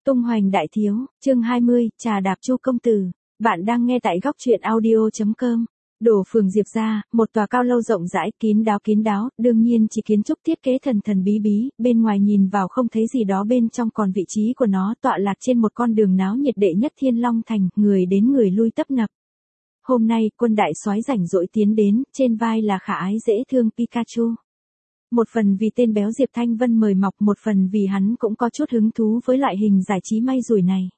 Tung hoành đại thiếu, chương 20, trà đạp Chu công tử. Bạn đang nghe tại góc truyện audio.com. Đổ phường Diệp gia, một tòa cao lâu rộng rãi, kín đáo, đương nhiên chỉ kiến trúc thiết kế thần thần bí bí, bên ngoài nhìn vào không thấy gì đó, bên trong còn vị trí của nó tọa lạc trên một con đường náo nhiệt đệ nhất Thiên Long thành, người đến người lui tấp nập. Hôm nay, quân đại soái rảnh rỗi tiến đến, trên vai là khả ái dễ thương Pikachu. Một phần vì tên béo Diệp Thanh Vân mời mọc, một phần vì hắn cũng có chút hứng thú với loại hình giải trí may rủi này.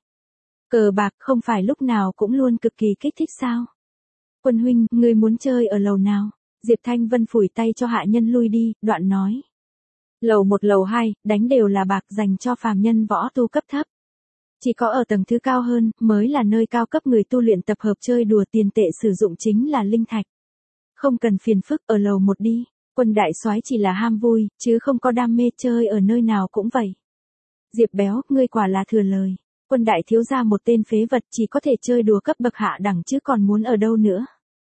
Cờ bạc không phải lúc nào cũng luôn cực kỳ kích thích sao? Quân huynh, ngươi muốn chơi ở lầu nào? Diệp Thanh Vân phủi tay cho hạ nhân lui đi, đoạn nói. Lầu 1 lầu 2, đánh đều là bạc, dành cho phàm nhân võ tu cấp thấp. Chỉ có ở tầng thứ cao hơn, mới là nơi cao cấp người tu luyện tập hợp chơi đùa, tiền tệ sử dụng chính là linh thạch. Không cần phiền phức, ở lầu 1 đi. Quân đại soái chỉ là ham vui, chứ không có đam mê, chơi ở nơi nào cũng vậy. Diệp béo, ngươi quả là thừa lời. Quân đại thiếu gia một tên phế vật, chỉ có thể chơi đùa cấp bậc hạ đẳng chứ còn muốn ở đâu nữa.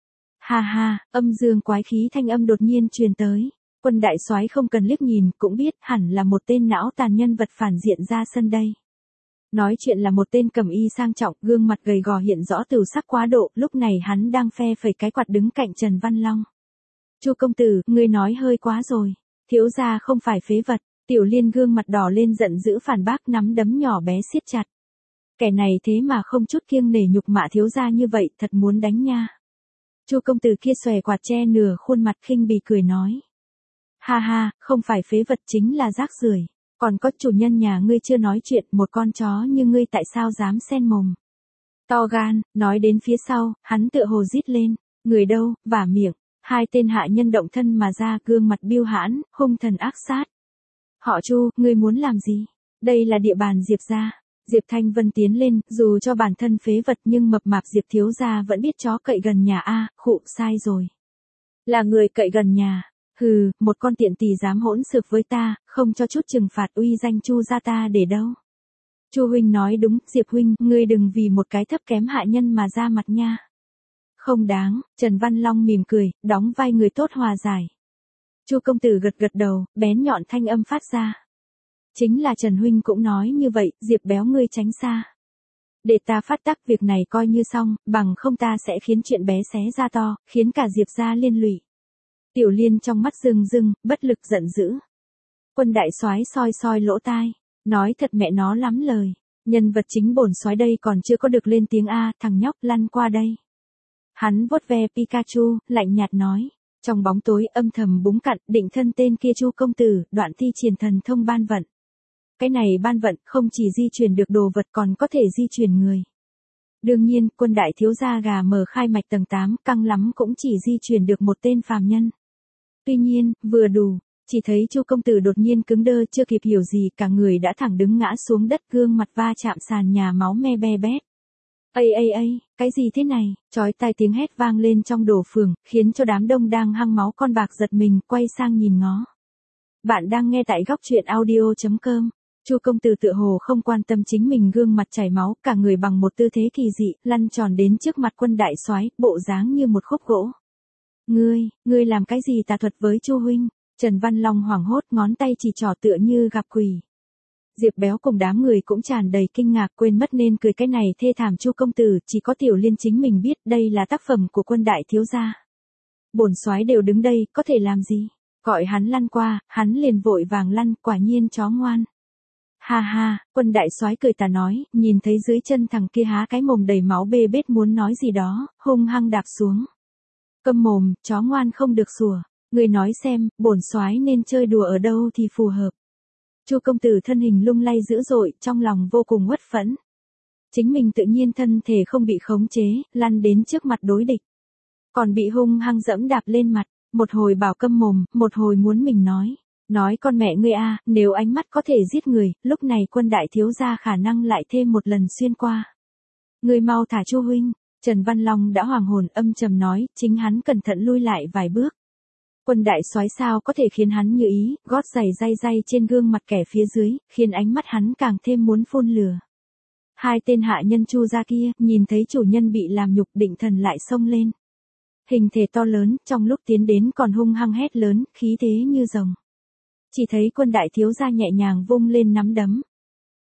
Ha ha, âm dương quái khí thanh âm đột nhiên truyền tới. Quân đại soái không cần liếc nhìn, cũng biết hẳn là một tên não tàn nhân vật phản diện ra sân đây. Nói chuyện là một tên cẩm y sang trọng, gương mặt gầy gò hiện rõ tửu sắc quá độ, lúc này hắn đang phe phẩy cái quạt đứng cạnh Trần Văn Long. Chu công tử, ngươi nói hơi quá rồi. Thiếu gia không phải phế vật. Tiểu Liên gương mặt đỏ lên giận dữ phản bác, nắm đấm nhỏ bé siết chặt. Kẻ này thế mà không chút kiêng nể nhục mạ thiếu gia như vậy, thật muốn đánh nha. Chu công tử kia xòe quạt che nửa khuôn mặt khinh bỉ cười nói. Ha ha, không phải phế vật chính là rác rưởi. Còn có chủ nhân nhà ngươi chưa nói chuyện, một con chó như ngươi tại sao dám xen mồm. To gan, nói đến phía sau, hắn tựa hồ rít lên. Người đâu, vả miệng. Hai tên hạ nhân động thân mà ra, gương mặt biêu hãn, hung thần ác sát. Họ Chu, ngươi muốn làm gì? Đây là địa bàn Diệp gia. Diệp Thanh Vân tiến lên, dù cho bản thân phế vật nhưng mập mạp Diệp thiếu gia vẫn biết chó cậy gần nhà a, khụ sai rồi. Là người cậy gần nhà. Hừ, một con tiện tỳ dám hỗn xược với ta, không cho chút trừng phạt uy danh Chu gia ta để đâu. Chu huynh nói đúng, Diệp huynh, ngươi đừng vì một cái thấp kém hạ nhân mà ra mặt nha. Không đáng, Trần Văn Long mỉm cười, đóng vai người tốt hòa giải. Chu công tử gật đầu, bén nhọn thanh âm phát ra. Chính là Trần huynh cũng nói như vậy, Diệp béo ngươi tránh xa. Để ta phát tác việc này coi như xong, bằng không ta sẽ khiến chuyện bé xé ra to, khiến cả Diệp gia liên lụy. Tiểu Liên trong mắt rưng, bất lực giận dữ. Quân đại soái soi lỗ tai, nói thật mẹ nó lắm lời, nhân vật chính bổn soái đây còn chưa có được lên tiếng a, thằng nhóc lăn qua đây. Hắn vuốt ve Pikachu, lạnh nhạt nói, trong bóng tối âm thầm búng cặn, định thân tên kia Chu công tử, đoạn thi triển thần thông ban vận. Cái này ban vận không chỉ di chuyển được đồ vật còn có thể di chuyển người. Đương nhiên, quân đại thiếu gia gà mờ khai mạch tầng 8, căng lắm cũng chỉ di chuyển được một tên phàm nhân. Tuy nhiên, vừa đủ, chỉ thấy Chu công tử đột nhiên cứng đơ, chưa kịp hiểu gì, cả người đã thẳng đứng ngã xuống đất, gương mặt va chạm sàn nhà, máu me be bét. Ây, cái gì thế này? Chói tai tiếng hét vang lên trong đổ phường, khiến cho đám đông đang hăng máu con bạc giật mình, quay sang nhìn ngó. Bạn đang nghe tại góc truyện audio.com. Chu công tử tựa hồ không quan tâm chính mình gương mặt chảy máu, cả người bằng một tư thế kỳ dị, lăn tròn đến trước mặt quân đại soái, bộ dáng như một khúc gỗ. Ngươi làm cái gì tà thuật với Chu huynh? Trần Văn Long hoảng hốt, ngón tay chỉ trỏ tựa như gặp quỷ. Diệp béo cùng đám người cũng tràn đầy kinh ngạc, quên mất nên cười cái này thê thảm Chu công tử, chỉ có Tiểu Liên chính mình biết đây là tác phẩm của quân đại thiếu gia. Bổn soái đều đứng đây, có thể làm gì? Gọi hắn lăn qua, hắn liền vội vàng lăn, quả nhiên chó ngoan. Ha ha, quân đại soái cười tà nói, nhìn thấy dưới chân thằng kia há cái mồm đầy máu bê bết muốn nói gì đó, hung hăng đạp xuống. Câm mồm, chó ngoan không được sủa. Người nói xem, bổn soái nên chơi đùa ở đâu thì phù hợp. Chu công tử thân hình lung lay dữ dội, trong lòng vô cùng uất phẫn. Chính mình tự nhiên thân thể không bị khống chế, lăn đến trước mặt đối địch. Còn bị hung hăng dẫm đạp lên mặt, một hồi bảo câm mồm, một hồi muốn mình nói. Nói con mẹ ngươi a, nếu ánh mắt có thể giết người, lúc này quân đại thiếu gia khả năng lại thêm một lần xuyên qua. Ngươi mau thả Chu huynh. Trần Văn Long đã hoàng hồn, âm trầm nói, chính hắn cẩn thận lui lại vài bước. Quân đại soái sao có thể khiến hắn như ý, gót giày day trên gương mặt kẻ phía dưới, khiến ánh mắt hắn càng thêm muốn phun lửa. Hai tên hạ nhân Chu gia kia, nhìn thấy chủ nhân bị làm nhục, định thần lại xông lên. Hình thể to lớn, trong lúc tiến đến còn hung hăng hét lớn, khí thế như rồng. Chỉ thấy quân đại thiếu gia nhẹ nhàng vung lên nắm đấm.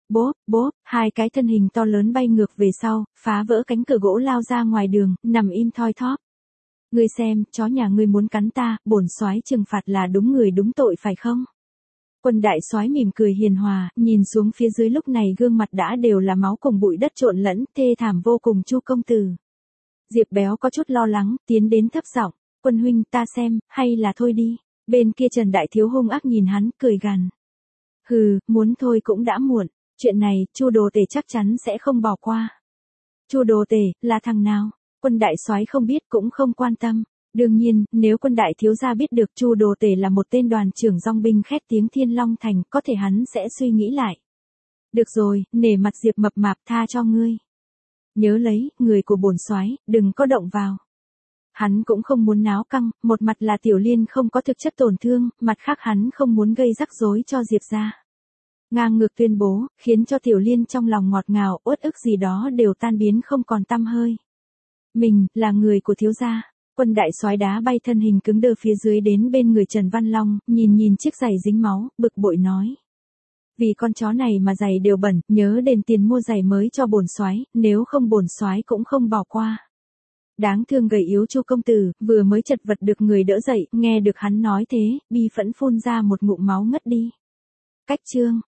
Bốp, bốp, hai cái thân hình to lớn bay ngược về sau, phá vỡ cánh cửa gỗ lao ra ngoài đường, nằm im thoi thóp. Ngươi xem, chó nhà ngươi muốn cắn ta, bổn soái trừng phạt là đúng người đúng tội phải không? Quân đại soái mỉm cười hiền hòa, nhìn xuống phía dưới lúc này gương mặt đã đều là máu cùng bụi đất trộn lẫn, thê thảm vô cùng Chu công tử. Diệp Béo có chút lo lắng, tiến đến thấp giọng, "Quân huynh, ta xem, hay là thôi đi." Bên kia Trần Đại Thiếu hung ác nhìn hắn, cười gằn. "Hừ, muốn thôi cũng đã muộn, chuyện này, Chu Đồ Tể chắc chắn sẽ không bỏ qua." Chu Đồ Tể, là thằng nào? Quân đại soái không biết cũng không quan tâm. Đương nhiên, nếu quân đại thiếu gia biết được Chu Đồ Tể là một tên đoàn trưởng dòng binh khét tiếng Thiên Long Thành, có thể hắn sẽ suy nghĩ lại. Được rồi, nể mặt Diệp Mập Mạp tha cho ngươi. Nhớ lấy, người của bổn soái, đừng có động vào. Hắn cũng không muốn náo căng, một mặt là Tiểu Liên không có thực chất tổn thương, mặt khác hắn không muốn gây rắc rối cho Diệp gia. Ngang ngược tuyên bố, khiến cho Tiểu Liên trong lòng ngọt ngào, uất ức gì đó đều tan biến không còn tăm hơi. Mình, là người của thiếu gia. Quân đại soái đá bay thân hình cứng đờ phía dưới đến bên người Trần Văn Long, nhìn chiếc giày dính máu, bực bội nói. Vì con chó này mà giày đều bẩn, nhớ đền tiền mua giày mới cho bổn soái, nếu không bổn soái cũng không bỏ qua. Đáng thương gầy yếu Chu công tử, vừa mới chật vật được người đỡ dậy, nghe được hắn nói thế, bi phẫn phun ra một ngụm máu ngất đi. Cách chương